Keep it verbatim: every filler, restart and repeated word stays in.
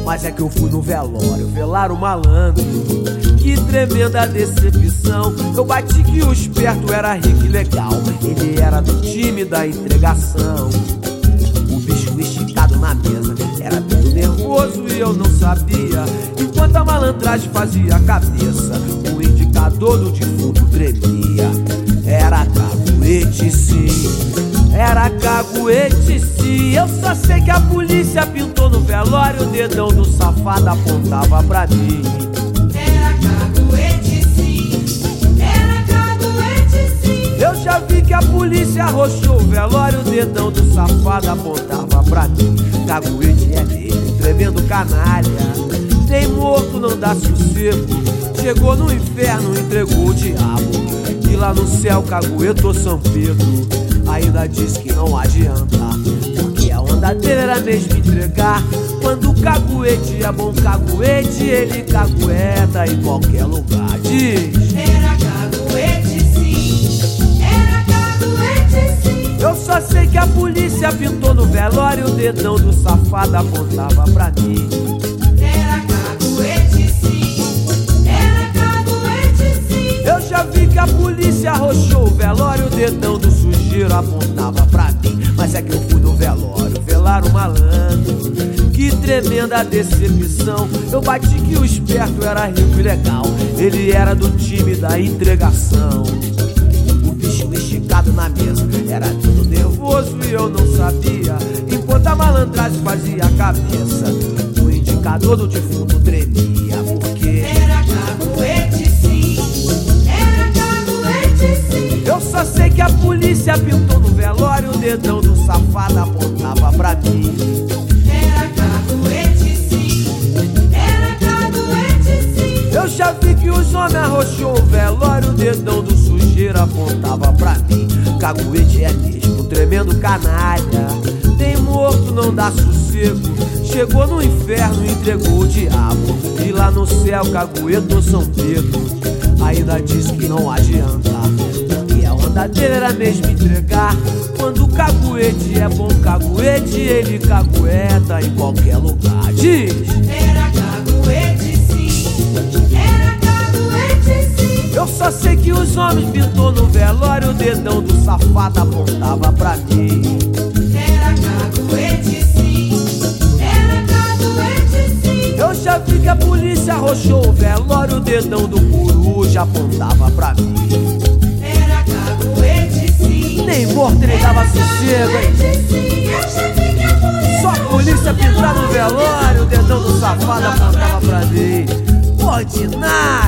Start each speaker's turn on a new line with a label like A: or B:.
A: Mas é que eu fui no velório velar o malandro. Que tremenda decepção. Eu bati que o esperto era rico e legal. Ele era do time da entregação. O bicho esticado na mesa era tudo nervoso e eu não sabia. Enquanto a malandragem fazia a cabeça, o indicador do defunto tremia. Era caguete sim, era caguete sim. Eu só sei que a polícia pintou no velório, o dedão do safado apontava pra mim.
B: Era caguete sim, era caguete sim.
A: Eu já vi que a polícia arrochou o velório, o dedão do safado apontava pra mim. Caguete é mesmo, tremendo canalha. Nem morto não dá sossego. Chegou no inferno, entregou o diabo. E lá no céu caguetou São Pedro. Ainda diz que não adianta, porque a onda dele era mesmo entregar. Quando o caguete é bom caguete, ele cagueta em qualquer lugar. Diz:
B: era caguete sim, era caguete sim.
A: Eu só sei que a polícia pintou no velório, o dedão do safado apontava pra mim.
B: Era caguete sim, era caguete sim.
A: Eu já vi que a polícia arrochou o velório, o dedão do sujeiro apontava pra mim. Mas é que eu fui no velório velar o malandro. Que tremenda decepção. Eu bati que o esperto era rico e legal. Ele era do time da entregação. O bicho esticado na mesa era tudo nervoso e eu não sabia. Enquanto a malandragem fazia a cabeça, o indicador do defunto tremia. Porque
B: era caguete sim, era caguete sim.
A: eu só sei que a polícia pintou no velório, o dedão do safado apontava pra mim.
B: Era caguete sim, era caguete sim.
A: Eu já vi que os homens arrochou o velório, o dedão do sujeiro apontava pra mim. Caguete é mesmo, tremendo canalha. Nem morto não dá sossego. Chegou no inferno, entregou o diabo. E lá no céu caguetou São Pedro. Ainda diz que não adianta, porque a onda dele era mesmo entregar. Quando o caguete é bom caguete, ele cagueta em qualquer lugar. Diz:
B: era caguete sim, era caguete sim.
A: eu só sei que os homens pintou no velório, o dedão do safado apontava pra mim.
B: Era caguete sim, era caguete sim.
A: Eu já vi que a polícia arrochou o velório, o dedão do coruja apontava pra mim.
B: Era caguete sim,
A: Nem morto ele dava sossego, hein?
B: caguete sim. Eu já vi que a polícia
A: Só a polícia pintar no velório, o dedão do safado apontava pra mim. Ordinário!